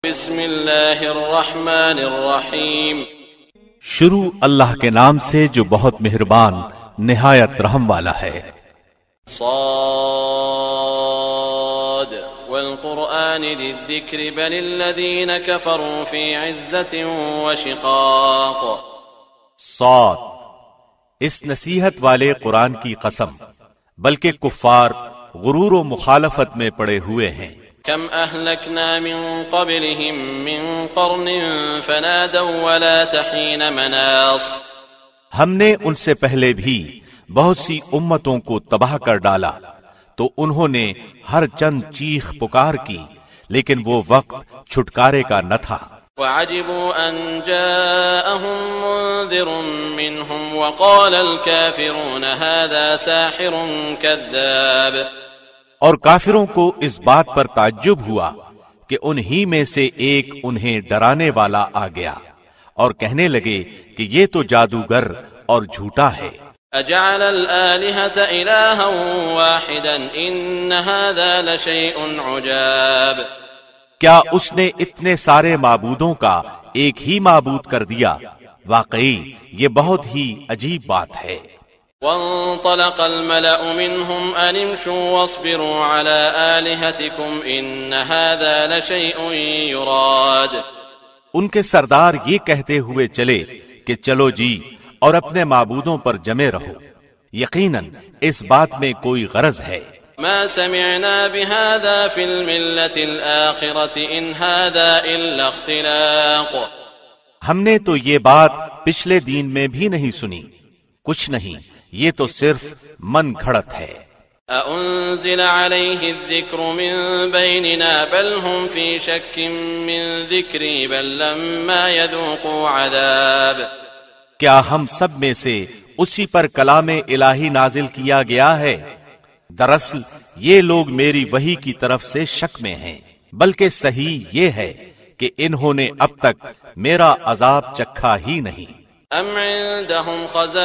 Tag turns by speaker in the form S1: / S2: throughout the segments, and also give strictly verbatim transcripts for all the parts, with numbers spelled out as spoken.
S1: بسم اللہ الرحمن الرحیم،
S2: شروع اللہ کے نام سے جو بہت مہربان نہایت رحم والا ہے۔
S1: صاد والقرآن ذی الذکر بل الذین کفروا فی عزت وشقاق۔
S2: صاد، اس نصیحت والے قرآن کی قسم، بلکہ کفار غرور و مخالفت میں پڑے ہوئے ہیں۔
S1: کم اہلکنا من قبلہم من قرن فنادوا ولا تحین مناص۔
S2: ہم نے ان سے پہلے بھی بہت سی امتوں کو تباہ کر ڈالا تو انہوں نے ہر چند چیخ پکار کی، لیکن وہ وقت چھٹکارے کا نہ تھا۔
S1: وعجبوا ان جاءهم منذر منهم وقال الكافرون هذا ساحر كذاب۔
S2: اور کافروں کو اس بات پر تعجب ہوا کہ انہی میں سے ایک انہیں ڈرانے والا آ گیا اور کہنے لگے کہ یہ تو جادوگر اور جھوٹا ہے۔
S1: اجعل الآلہۃ الہا واحدا ان ھذا لشیء عجاب۔
S2: کیا اس نے اتنے سارے معبودوں کا ایک ہی معبود کر دیا؟ واقعی یہ بہت ہی عجیب بات ہے۔
S1: وانطلق الملأ منهم ان امشوا واصبروا على آلهتكم ان هذا لشيء يراد۔
S2: ان کے سردار یہ کہتے ہوئے چلے کہ چلو جی اور اپنے معبودوں پر جمے رہو، یقیناً اس بات میں کوئی غرض ہے۔
S1: ما سمعنا بهذا في الملة الآخرة ان هذا الا اختلاق۔
S2: ہم نے تو یہ بات پچھلے دین میں بھی نہیں سنی، کچھ نہیں، یہ تو صرف من گھڑت ہے۔
S1: اَأُنزِلَ عَلَيْهِ الذِّكْرُ مِن بَيْنِنَا بَلْ هُمْ فِي شَكٍّ مِّن ذِكْرِي بَل لَّمَّا يَذُوقُوا عَذَابِ۔
S2: کیا ہم سب میں سے اسی پر کلام الہی نازل کیا گیا ہے؟ دراصل یہ لوگ میری وحی کی طرف سے شک میں ہیں، بلکہ صحیح یہ ہے کہ انہوں نے اب تک میرا عذاب چکھا ہی نہیں۔
S1: ام عندهم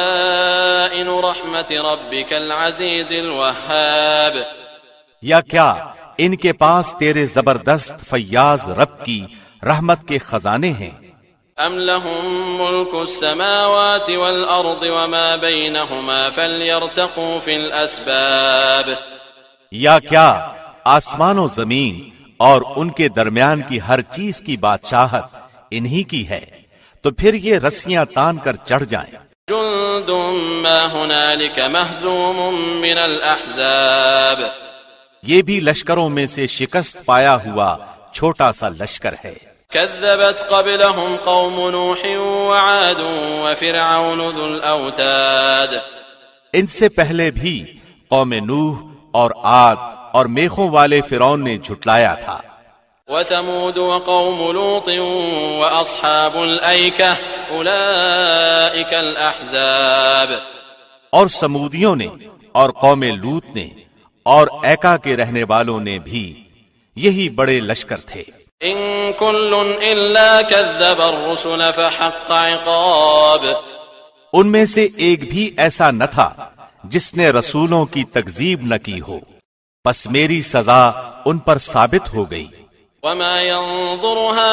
S1: خزائن رحمت ربک العزیز الوہاب۔
S2: یا کیا ان کے پاس تیرے زبردست فیاض رب کی رحمت کے خزانے ہیں؟
S1: ام لهم ملک السماوات والارض وما بینہما فلیرتقوا فی الاسباب۔
S2: یا کیا آسمان و زمین اور ان کے درمیان کی ہر چیز کی بادشاہت انہی کی ہے، تو پھر یہ رسیاں تان کر چڑھ جائیں۔
S1: جند ما ہنالک مہزوم من الاحزاب۔
S2: یہ بھی لشکروں میں سے شکست پایا ہوا چھوٹا سا لشکر ہے۔
S1: کذبت قبلہم قوم نوح وعاد وفرعون ذو الاوتاد۔
S2: ان سے پہلے بھی قوم نوح اور عاد اور میخوں والے فرعون نے جھٹلایا تھا۔
S1: وثمود وقوم لوط واصحاب الایکہ اولئک الاحزاب۔
S2: اور سمودیوں نے اور قوم لوط نے اور ایکا کے رہنے والوں نے بھی یہی بڑے لشکر تھے۔
S1: ان کل الا کذب الرسل فحق عقاب۔
S2: ان میں سے ایک بھی ایسا نہ تھا جس نے رسولوں کی تکذیب نہ کی ہو، پس میری سزا ان پر ثابت ہو گئی۔
S1: وما ينظر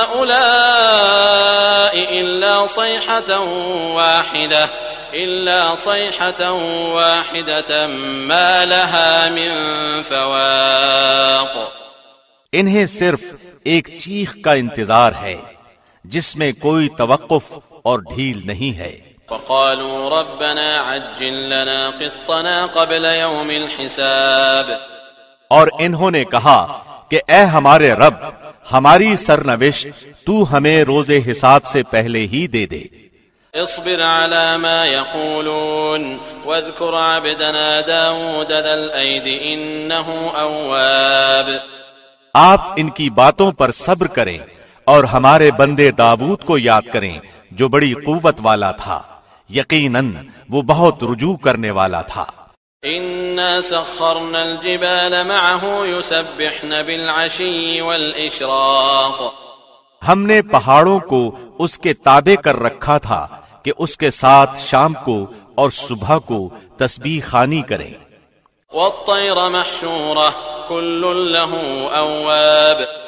S1: هؤلاء إلا صيحة واحدة إلا صيحة واحدة ما لها من فواق۔
S2: انہیں صرف ایک چیخ کا انتظار ہے جس میں کوئی توقف اور ڈھیل نہیں ہے۔
S1: وقالوا ربنا عجل لنا قطنا قبل يوم الحساب۔
S2: اور انہوں نے کہا کہ اے ہمارے رب، ہماری سرنوشت تو ہمیں روز حساب سے پہلے ہی دے دے۔
S1: اصبر على ما يقولون واذكر عبدنا داود ذا الأيد إنه أواب۔
S2: آپ ان کی باتوں پر صبر کریں اور ہمارے بندے داود کو یاد کریں جو بڑی قوت والا تھا، یقیناً وہ بہت رجوع کرنے والا تھا۔
S1: إنا سخرنا الجبال معه يسبحن بالعشي والإشراق۔
S2: ہم نے پہاڑوں کو اس کے تابع کر رکھا تھا کہ اس کے ساتھ شام کو اور صبح کو تسبیح خوانی کریں۔
S1: والطير محشورة كل له أواب۔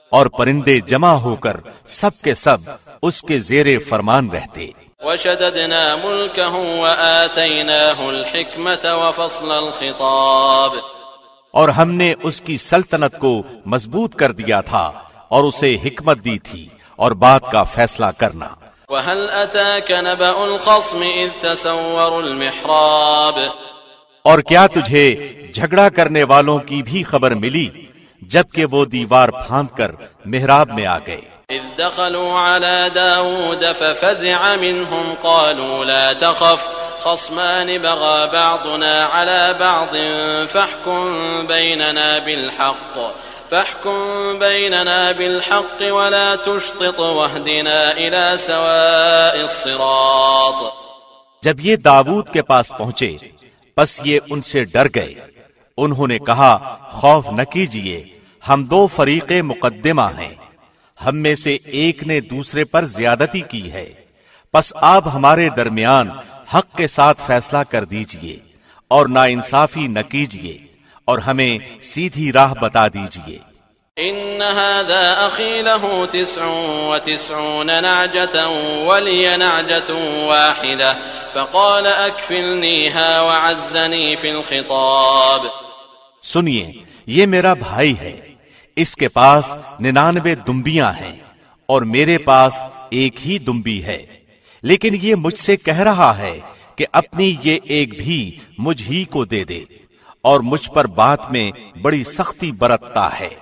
S2: اور پرندے جمع ہو کر سب کے سب اس کے زیر فرمان رہتے.
S1: وشددنا ملكه وآتيناه الحكمة وفصل الخطاب.
S2: اور ہم نے اس کی سلطنت کو مضبوط کر دیا تھا اور اسے حکمت دی تھی اور بات کا فیصلہ کرنا.
S1: وهل أتاك نبأ الخصم إذ تسوروا المحراب.
S2: اور کیا تجھے جھگڑا کرنے والوں کی بھی خبر ملی جبکہ وہ دیوار پھاند کر محراب میں آ گئے.
S1: إذ دخلوا على داود ففزع منهم قالوا لا تخف خصمان بغى بعضنا على بعض فاحكم بيننا بالحق فاحكم بيننا بالحق ولا تشطط واهدنا إلى سواء الصراط.
S2: جب یہ داود کے پاس پہنچے بس یہ ان سے ڈر گئے. انہوں نے کہا خوف نہ کیجیے، ہم دو فریق مقدمہ ہیں، ہم میں سے ایک نے دوسرے پر زیادتی کی ہے، پس آپ ہمارے درمیان حق کے ساتھ فیصلہ کر دیجئے اور ناانصافی نہ کیجئے اور ہمیں سیدھی راہ بتا دیجئے.
S1: ان هذا اخي له تسع وتسعون نعجة ولي نعجة واحدة فقال اكفلنيها وعزني في الخطاب.
S2: سنیے، یہ میرا بھائی ہے، اس کے پاس ننانوے دمبیاں ہیں اور میرے پاس ایک ہی دمبی ہے، لیکن یہ مجھ سے کہہ رہا ہے کہ اپنی یہ ایک بھی مجھ ہی کو دے دے اور مجھ پر بات میں بڑی سختی برتتا ہے.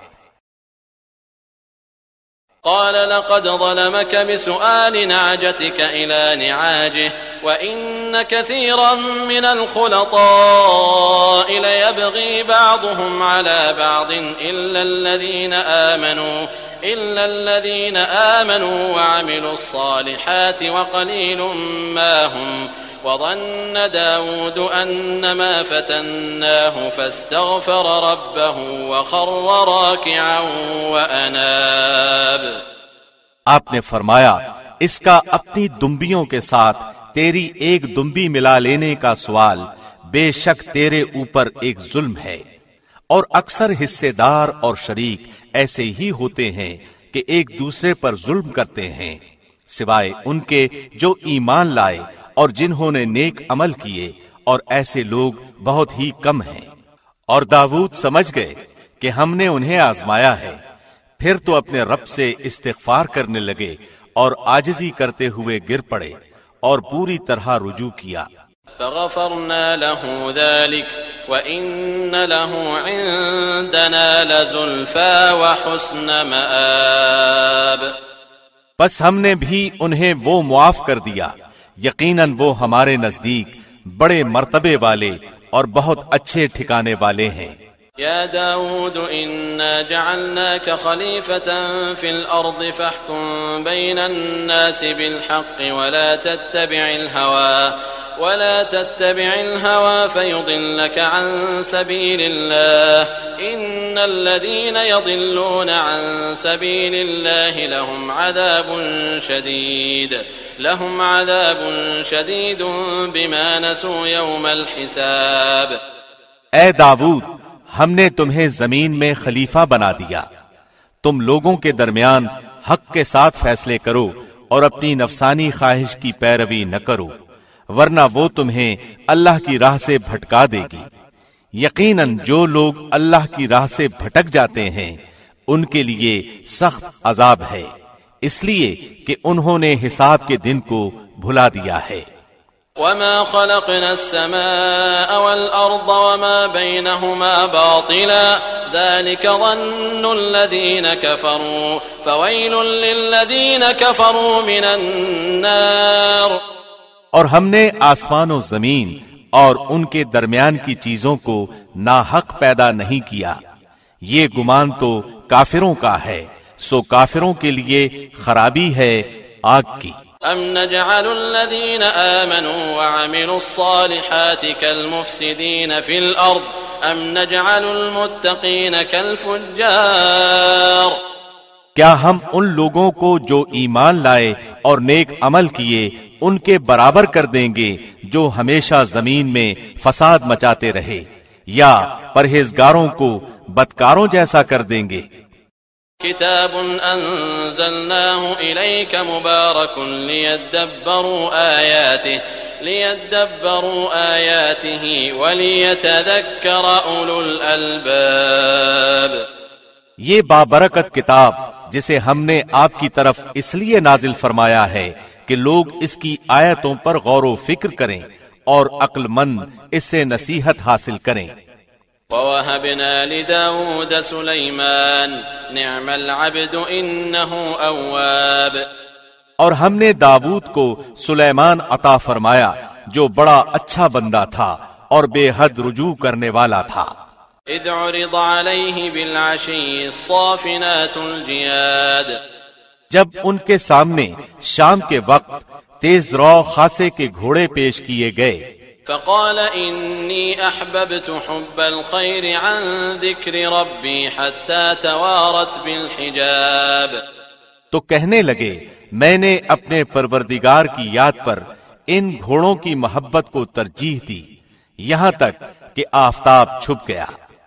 S1: قال لقد ظلمك بسؤال نعجتك إلى نعاجه وإن كثيرا من الخلطاء ليبغي بعضهم على بعض إلا الذين آمنوا إلا الذين آمنوا وعملوا الصالحات وقليل ما هم وظن داود أنما فتناه فاستغفر ربه وخر راكعا وأناب.
S2: آپ نے فرمایا اس کا اپنی دمبیوں کے ساتھ تیری ایک دمبی ملا لینے کا سوال بے شک تیرے اوپر ایک ظلم ہے، اور اکثر حصے دار اور شریک ایسے ہی ہوتے ہیں کہ ایک دوسرے پر ظلم کرتے ہیں سوائے ان کے جو ایمان لائے اور جنہوں نے نیک عمل کیے، اور ایسے لوگ بہت ہی کم ہیں. اور داود سمجھ گئے کہ ہم نے انہیں آزمایا ہے، پھر تو اپنے رب سے استغفار کرنے لگے اور عاجزی کرتے ہوئے گر پڑے اور پوری طرح رجوع کیا.
S1: فغفرنا له ذلك وإن له عندنا لزلفى وحسن مآب.
S2: بس ہم نے بھی انہیں وہ معاف کر دیا، یقیناً وہ ہمارے نزدیک بڑے مرتبے والے اور بہت اچھے ٹھکانے والے ہیں.
S1: يا داود إنا جعلناك خليفة في الأرض فاحكم بين الناس بالحق ولا تتبع الهوى ولا تتبع الهوى فيضلك عن سبيل الله إن الذين يضلون عن سبيل الله لهم عذاب شديد لهم عذاب شديد بما نسوا يوم الحساب.
S2: اے داود، ہم نے تمہیں زمین میں خلیفہ بنا دیا، تم لوگوں کے درمیان حق کے ساتھ فیصلے کرو اور اپنی نفسانی خواہش کی پیروی نہ کرو، ورنہ وہ تمہیں اللہ کی راہ سے بھٹکا دے گی. یقیناً جو لوگ اللہ کی راہ سے بھٹک جاتے ہیں ان کے لیے سخت عذاب ہے، اس لیے کہ انہوں نے حساب کے دن کو بھلا دیا ہے.
S1: وما خلقنا السماء والأرض وما بينهما باطلا ذلك ظن الذين كفروا فويل للذين كفروا من النار.
S2: اور ہم نے آسمان و زمین اور ان کے درمیان کی چیزوں کو ناحق پیدا نہیں کیا، یہ گمان تو کافروں کا ہے، سو کافروں کے لیے خرابی ہے آگ کی.
S1: ام نجعل الذين آمنوا وعملوا الصالحات كالمفسدين في الأرض ام نجعل المتقين كالفجار.
S2: کیا ہم ان لوگوں کو جو ایمان لائے اور نیک عمل کیے ان کے برابر کر دیں گے جو ہمیشہ زمین میں فساد مچاتے رہے، یا پرہیزگاروں کو بدکاروں جیسا کر دیں گے؟
S1: کتاب انزلناه الیک مبارک لیدبروا آیاته لیدبروا آیاته ولیتذکر اولو الالباب.
S2: یہ بابرکت کتاب جسے ہم نے آپ کی طرف اس لیے نازل فرمایا ہے کہ لوگ اس کی آیتوں پر غور و فکر کریں اور عقل مند اس سے نصیحت حاصل کریں.
S1: وَوَهَبْنَا لِدَاوُودَ سُلَيْمَانَ نِعْمَ الْعَبْدُ إِنَّهُ أَوَّابٌ.
S2: اور ہم نے داؤد کو سلیمان عطا فرمایا جو بڑا اچھا بندہ تھا اور بے حد رجوع کرنے والا تھا.
S1: اذ عرض عليه بالعشي الصافنات الجياد.
S2: جب ان کے سامنے شام کے وقت تیز رو خاصے کے گھوڑے پیش کیے گئے.
S1: فقال إني أحببت حب الخير عن ذكر ربي حتى توارت بالحجاب.
S2: تو کہنے لگے میں نے اپنے پروردگار کی یاد پر ان گھوڑوں کی محبت کو ترجیح دی یہاں تک کہ آفتاب چھپ گیا.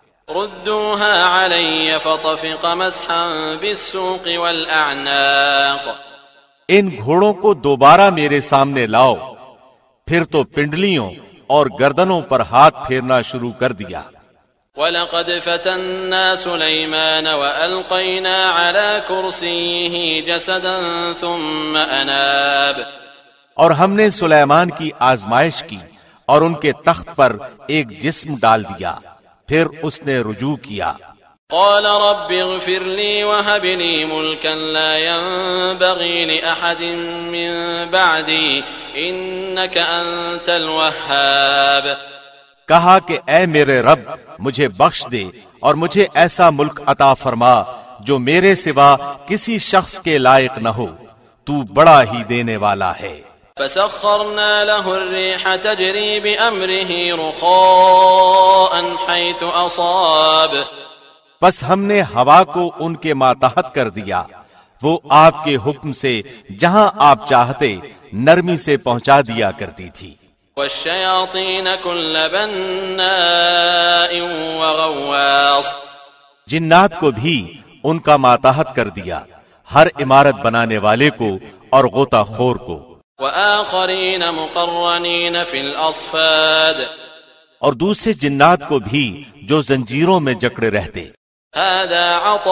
S1: ردوها علي فطفق مسحا بالسوق والأعناق.
S2: ان گھوڑوں کو دوبارہ میرے سامنے لاؤ. پھر تو پنڈلیوں اور گردنوں پر ہاتھ پھیرنا شروع کر دیا.
S1: وَلَقَدْ فَتَنَّا سُلَيْمَانَ وَأَلْقَيْنَا عَلَى كُرْسِيِّهِ جَسَدًا ثُمَّ أَنَابَ. اور ہم نے سلیمان کی آزمائش کی اور ان کے تخت پر ایک جسم ڈال دیا پھر اس نے رجوع کیا. قال رب اغفر لي وهب لي ملكا لا ينبغي لأحد من بعدي إنك أنت الوهاب.
S2: کہا کہ اے میرے رب مجھے بخش دے اور مجھے ایسا ملک عطا فرما جو میرے سوا کسی شخص کے لائق نہ ہو. تو بڑا ہی دینے والا ہے.
S1: فسخرنا له الريح تجري بأمره رخاء حيث أصاب.
S2: بس ہم نے ہوا کو ان کے ماتحت کر دیا وہ آپ کے حکم سے جہاں آپ چاہتے نرمی سے پہنچا دیا کرتی تھی.
S1: والشياطين كل بناء وغواص.
S2: جنات کو بھی ان کا ماتحت کر دیا ہر عمارت بنانے والے کو اور غوطہ خور کو.
S1: وآخرين مقرنين في الأصفاد.
S2: اور دوسرے جنات کو بھی جو زنجیروں میں جکڑے رہتے.
S1: هذا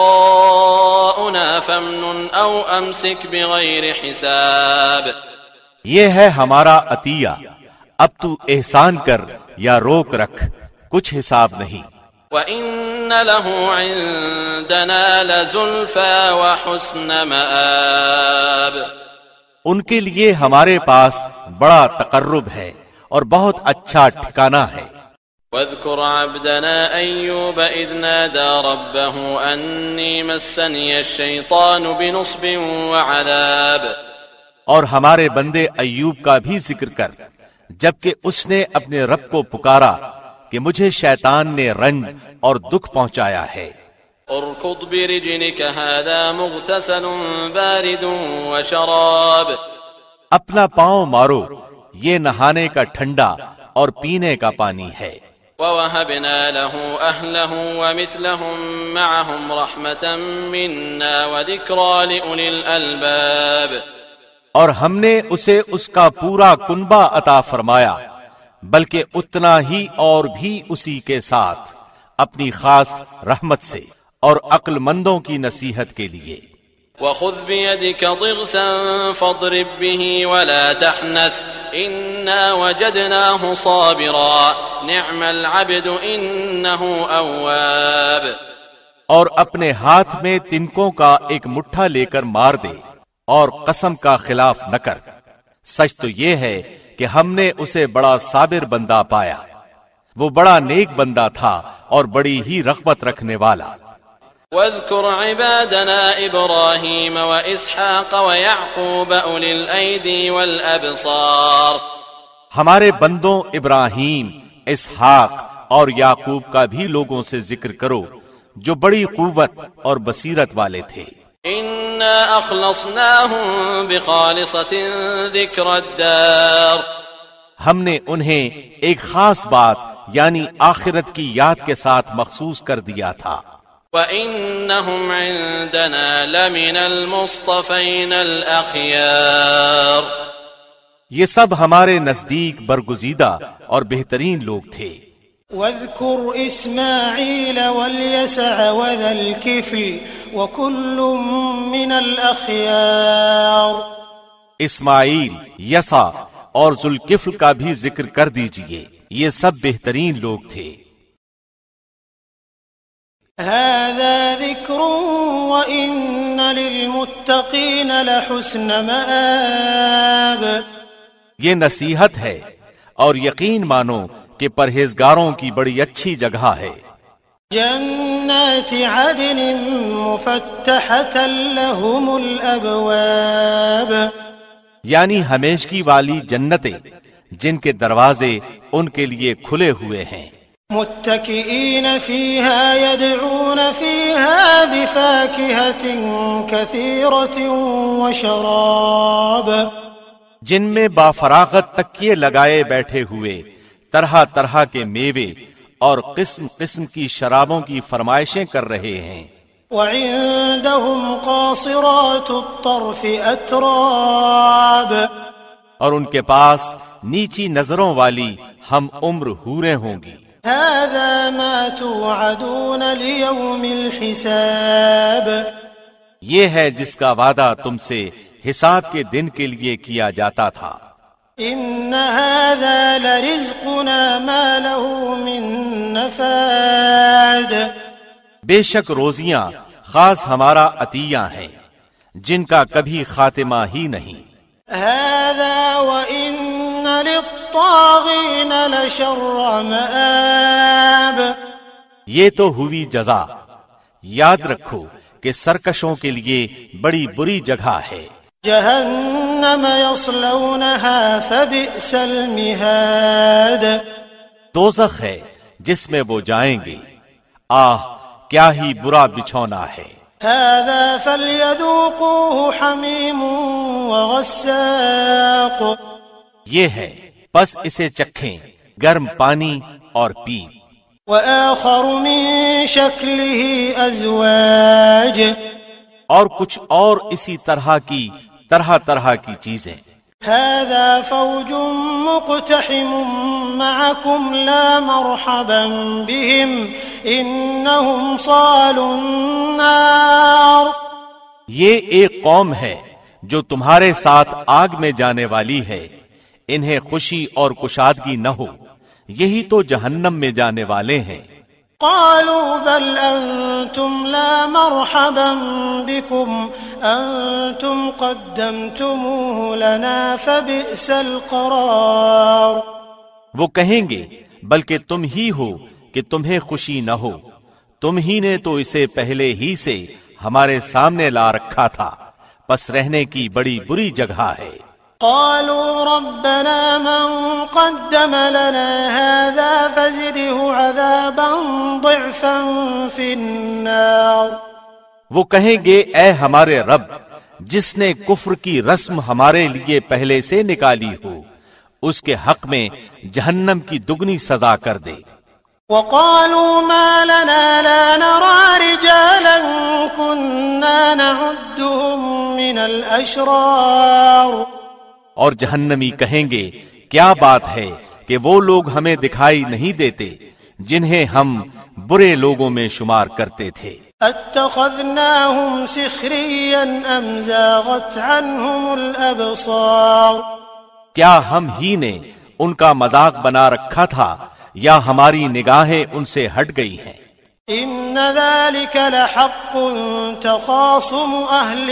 S1: عطاؤنا فامنن او امسك بغير حساب.
S2: یہ ہے ہمارا عطیہ اب تو احسان کر یا روک رکھ کچھ حساب نہیں.
S1: وَإِنَّ لَهُ عِندَنَا لَزُلْفَى وَحُسْنَ مَآب.
S2: ان کے لیے ہمارے پاس بڑا تقرب ہے اور بہت اچھا ٹھکانہ ہے.
S1: وَاذْكُرْ عَبْدَنَا أَيُّوبَ إِذْ نَادَى رَبَّهُ أَنِّي مَسَّنِيَ الشَّيْطَانُ بِنُصْبٍ وَعَذَابٍ.
S2: اور ہمارے بندے ایوب کا بھی ذکر کر جبکہ اس نے اپنے رب کو پکارا کہ مجھے شیطان نے رنج اور دکھ پہنچایا ہے.
S1: اركض برجلك هذا مغتسل بارد وشراب.
S2: اپنا پاؤں مارو یہ نہانے کا ٹھنڈا اور پینے کا پانی ہے.
S1: وَوَهَبْنَا لَهُ أَهْلَهُ وَمِثْلَهُمْ مَعَهُمْ رَحْمَةً مِنَّا وَذِكْرَى لِأُولِي الْأَلْبَابِ.
S2: اور ہم نے اسے اس کا پورا کنبہ عطا فرمایا بلکہ اتنا ہی اور بھی اسی کے ساتھ اپنی خاص رحمت سے اور عقل مندوں کی نصیحت کے لیے.
S1: وَخُذْ بِيَدِكَ ضِغْثًا فَاضْرِبْ بِهِ وَلَا تَحْنَثْ إِنَّا وَجَدْنَاهُ صَابِرًا نِعْمَ الْعَبْدُ إِنَّهُ أَوَّابٌ.
S2: اور اپنے ہاتھ میں تنکوں کا ایک مٹھا لے کر مار دے اور قسم کا خلاف نہ کر. سچ تو یہ ہے کہ ہم نے اسے بڑا صابر بندہ پایا وہ بڑا نیک بندہ تھا اور بڑی ہی رغبت رکھنے والا.
S1: واذكر عبادنا إبراهيم وإسحاق ويعقوب أولي الأيدي والأبصار.
S2: ہمارے بندوں ابراہیم اسحاق اور یعقوب کا بھی لوگوں سے ذکر کرو جو بڑی قوت اور بصیرت والے تھے.
S1: إنا أخلصناهم بخالصة ذكر الدار.
S2: ہم نے انہیں ایک خاص بات یعنی آخرت کی یاد کے ساتھ مخصوص کر دیا تھا.
S1: وَإِنَّهُمْ عِندَنَا لَمِنَ الْمُصْطَفَيْنَ الْأَخْيَارِ
S2: یہ سب ہمارے نزدیک برگزیدہ اور بہترین لوگ تھے۔
S3: وَاذْكُرْ إِسْمَاعِيلَ وَالْيَسَعَ وَذَا الْكِفْلِ وَكُلٌّ مِّنَ الْأَخْيَارِ
S2: اسماعیل، یسع اور ذوالکفل کا بھی ذکر کر دیجئے، یہ سب بہترین لوگ تھے۔
S3: هذا ذکر وَإِنَّ لِلْمُتَّقِينَ لَحُسْنَ مَآبٍ
S2: یہ نصیحت ہے اور یقین مانو کہ پرہیزگاروں کی بڑی اچھی جگہ ہے۔
S3: جنات عدن مفتحة لهم الابواب
S2: یعنی ہمیشگی والی جنتیں جن کے دروازے ان کے لیے کھلے ہوئے ہیں۔
S3: متكئين فيها يدعون فيها بفاكهة كثيرة وشراب
S2: جن میں بافراغت تکیے لگائے بیٹھے ہوئے طرح طرح کے میوے اور قسم قسم کی شرابوں کی فرمائشیں کر رہے ہیں۔
S3: وعندهم قاصرات الطرف اتراب
S2: اور ان کے پاس نیچی نظروں والی ہم عمر حوریں ہوں گی۔
S3: هذا ما توعدون ليوم الحساب
S2: یہ ہے جس کا وعدہ تم سے حساب کے دن کے لیے کیا جاتا تھا۔
S3: ان هذا لرزقنا ما له من نفاد
S2: بے شک روزیاں خاص ہمارا عطیہ ہیں جن کا کبھی خاتمہ ہی نہیں۔
S3: هذا وان للطاغين لشر مآب
S2: یہ تو ہوئی جزا، یاد رکھو کہ سرکشوں کے لیے بڑی بری جگہ ہے۔
S3: جہنم یصلونها فبئس المہاد
S2: دوزخ ہے جس میں وہ جائیں گے، آہ کیا ہی برا بچھونا ہے۔
S3: هذا فليذوقوه حمیم وغساق
S2: یہ ہے پس اسے چکھیں گرم پانی اور پیپ۔
S3: وآخر من شکلہ ازواج
S2: اور کچھ اور اسی طرح کی طرح طرح کی چیزیں۔
S3: هذا فوج مقتحم معكم لا مرحبا بهم انهم صالوا النار
S2: یہ ایک قوم ہے جو تمہارے ساتھ آگ میں جانے والی ہے، انہیں خوشی اور کشادگی نہ ہو، یہی تو جہنم میں جانے والے ہیں۔
S3: قالوا بل انتم لا مرحبا بكم انتم قدمتموه لنا فبئس القرار
S2: وہ کہیں گے بلکہ تم ہی ہو کہ تمہیں خوشی نہ ہو، تم ہی نے تو اسے پہلے ہی سے ہمارے سامنے لا رکھا تھا، پس رہنے کی بڑی بری جگہ ہے۔
S3: قالوا ربنا من قدم لنا هذا فزده عذابا ضعفا في النار
S2: وہ کہیں گے اے ہمارے رب جس نے کفر کی رسم ہمارے لیے پہلے سے نکالی ہو، اس کے حق میں جہنم کی دگنی سزا کر دے۔
S3: وقالوا ما لنا لا نرى رجالا كنا نعدهم من الاشرار
S2: اور جہنمی کہیں گے کیا بات ہے کہ وہ لوگ ہمیں دکھائی نہیں دیتے جنہیں ہم برے لوگوں میں شمار کرتے تھے۔
S3: اتخذناهم سخريا ام زاغت عنهم الابصار
S2: کیا ہم ہی نے ان کا مذاق بنا رکھا تھا یا ہماری نگاہیں ان سے ہٹ گئی ہیں؟
S3: ان ذلك لحق تخاصم اهل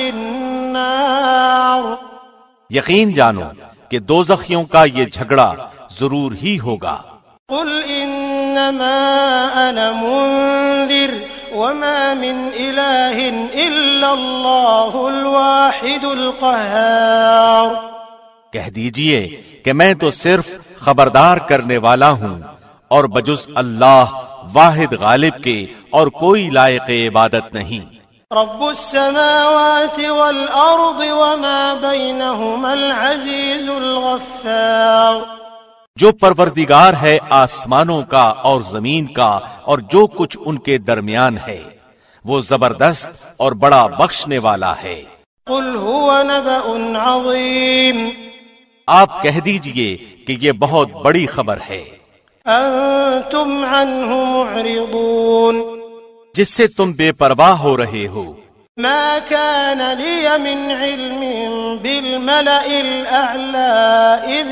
S3: النار
S2: یقین جانو کہ دوزخیوں کا یہ جھگڑا ضرور ہی ہوگا۔
S3: قل انما انا منذر وما من الہ الا اللہ الواحد القہار
S2: کہہ دیجئے کہ میں تو صرف خبردار کرنے والا ہوں اور بجز اللہ واحد غالب کے اور کوئی لائق عبادت نہیں۔
S3: رب السماوات والارض وما بينهما العزيز الغفار
S2: جو پروردگار ہے آسمانوں کا اور زمین کا اور جو کچھ ان کے درمیان ہے، وہ زبردست اور بڑا بخشنے والا ہے۔
S3: قل هو نبأ عظیم،
S2: آپ کہہ دیجئے کہ یہ بہت بڑی خبر ہے،
S3: انتم عنہ معرضون،
S2: جس سے تم بے پرواہ ہو رہے ہو۔
S3: ما كان لي من علم بالملأ الأعلى إذ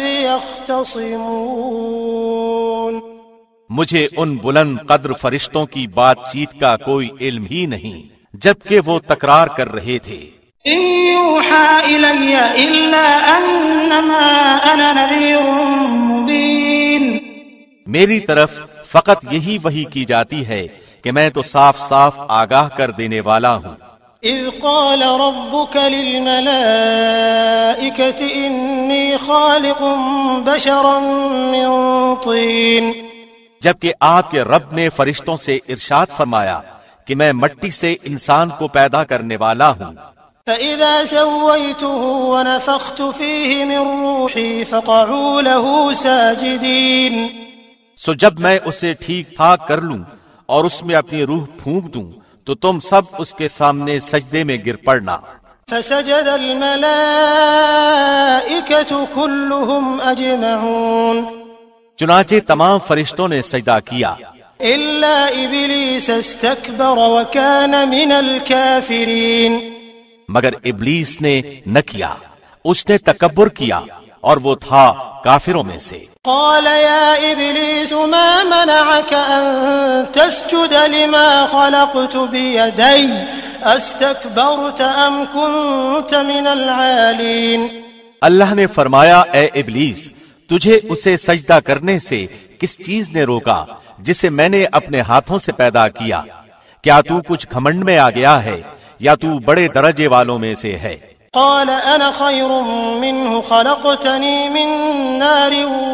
S3: يختصمون،
S2: مجھے ان بلند قدر فرشتوں کی بات چیت کا کوئی علم ہی نہیں جبکہ وہ تکرار کر رہے تھے۔
S3: إن يوحى إلي إلا أنما أنا نذير مبين،
S2: میری طرف فقط یہی وحی کی جاتی ہے کہ میں تو صاف صاف آگاہ کر دینے والا ہوں۔
S3: إذ قال ربك للملائكة إني خالق بشرا من طين،
S2: جبکہ آپ کے رب نے فرشتوں سے ارشاد فرمایا کہ میں مٹی سے انسان کو پیدا کرنے والا ہوں۔
S3: فإذا سويته ونفخت فيه من روحي فقعوا له ساجدين،
S2: سو جب میں اسے ٹھیک ٹھاک کر لوں اور اس میں اپنی روح پھونک دوں تو تم سب اس کے سامنے سجدے میں گر پڑنا۔
S3: فسجد الملائكة كلهم أجمعون،
S2: چنانچہ تمام فرشتوں نے سجدہ کیا
S3: إلا إبليس استكبر وكان من الكافرين،
S2: مگر ابلیس نے نہ کیا، اس نے تکبر کیا اور وہ تھا کافروں میں سے۔
S3: قال يا إبليس ما منعك أن تسجد لما خلقت بيدي استكبرت أم كنت من العالين،
S2: اللہ نے فرمایا اے ابلیس، تجھے اسے سجدہ کرنے سے کس چیز نے روکا جسے میں نے اپنے ہاتھوں سے پیدا کیا؟ کیا تو کچھ گھمنڈ میں آ گیا ہے یا تو بڑے درجے والوں میں سے ہے؟
S3: قال أنا خير منه خلقتني من نار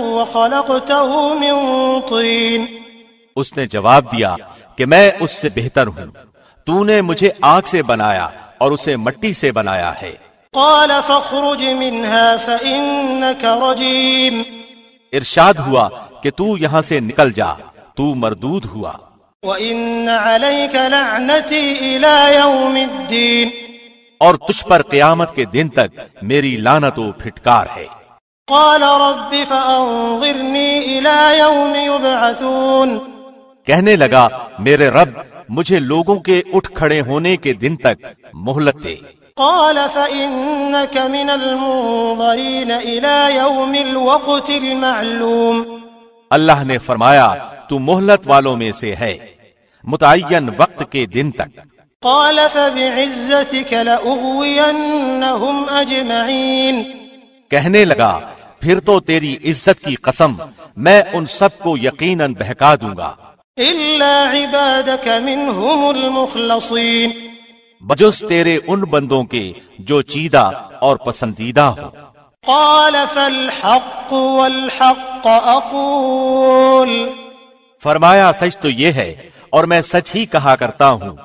S3: وخلقته من طين،
S2: اس نے جواب دیا کہ میں اس سے بہتر ہوں، تو نے مجھے آگ سے بنایا اور اسے مٹی سے بنایا ہے۔
S3: قال فاخرج منها فإنك رجيم،
S2: ارشاد ہوا کہ تو یہاں سے نکل جا، تو مردود ہوا۔
S3: وإن عليك لعنتي إلى يوم الدين،
S2: اور تجھ پر قیامت کے دن تک میری لعنت و پھٹکار ہے۔
S3: قال رب فأنظرني إلى يوم يبعثون،
S2: کہنے لگا میرے رب مجھے لوگوں کے اٹھ کھڑے ہونے کے دن تک مہلت دے۔
S3: قال فإنك من المنظرين إلى يوم الوقت المعلوم،
S2: اللہ نے فرمایا تو مہلت والوں میں سے ہے متعین وقت کے دن تک۔
S3: قال فبعزتك لأغوينهم أجمعين،
S2: کہنے لگا پھر تو تیری عزت کی قسم میں ان سب کو یقیناً بہکا دوں گا
S3: إلا عبادك منهم المخلصين،
S2: بجز تیرے ان بندوں کے جو چیدہ اور پسندیدہ ہو۔
S3: قال فالحق والحق أقول،
S2: فرمایا سچ تو یہ ہے اور میں سچ ہی کہا کرتا ہوں،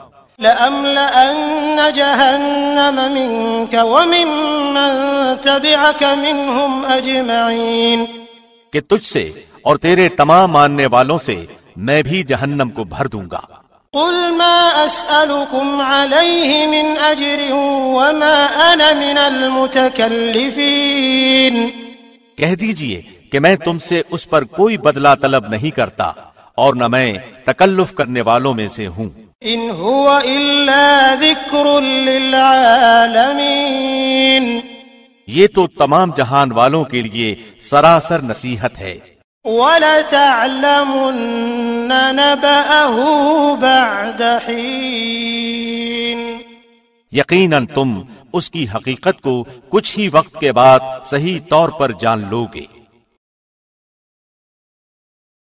S3: لأملأن جهنم منك وممن تبعك منهم أجمعين،
S2: کہ تجھ سے اور تیرے تمام ماننے والوں سے میں بھی جہنم کو بھر دوں گا۔
S3: قل ما أسألكم عليه من أجر وما أنا من المتكلفين،
S2: کہہ دیجئے کہ میں تم سے اس پر کوئی بدلہ طلب نہیں کرتا اور نہ میں تکلف کرنے والوں میں سے ہوں۔
S3: إن هو إلا ذكر للعالمين،
S2: یہ تو تمام جہان والوں کے لیے سراسر نصیحت ہے۔
S3: وَلَتَعْلَمُنَّ نَبَأَهُ بَعْدَ حِينٍ،
S2: یقیناً تم اس کی حقیقت کو کچھ ہی وقت کے بعد صحیح طور پر جان لوگے۔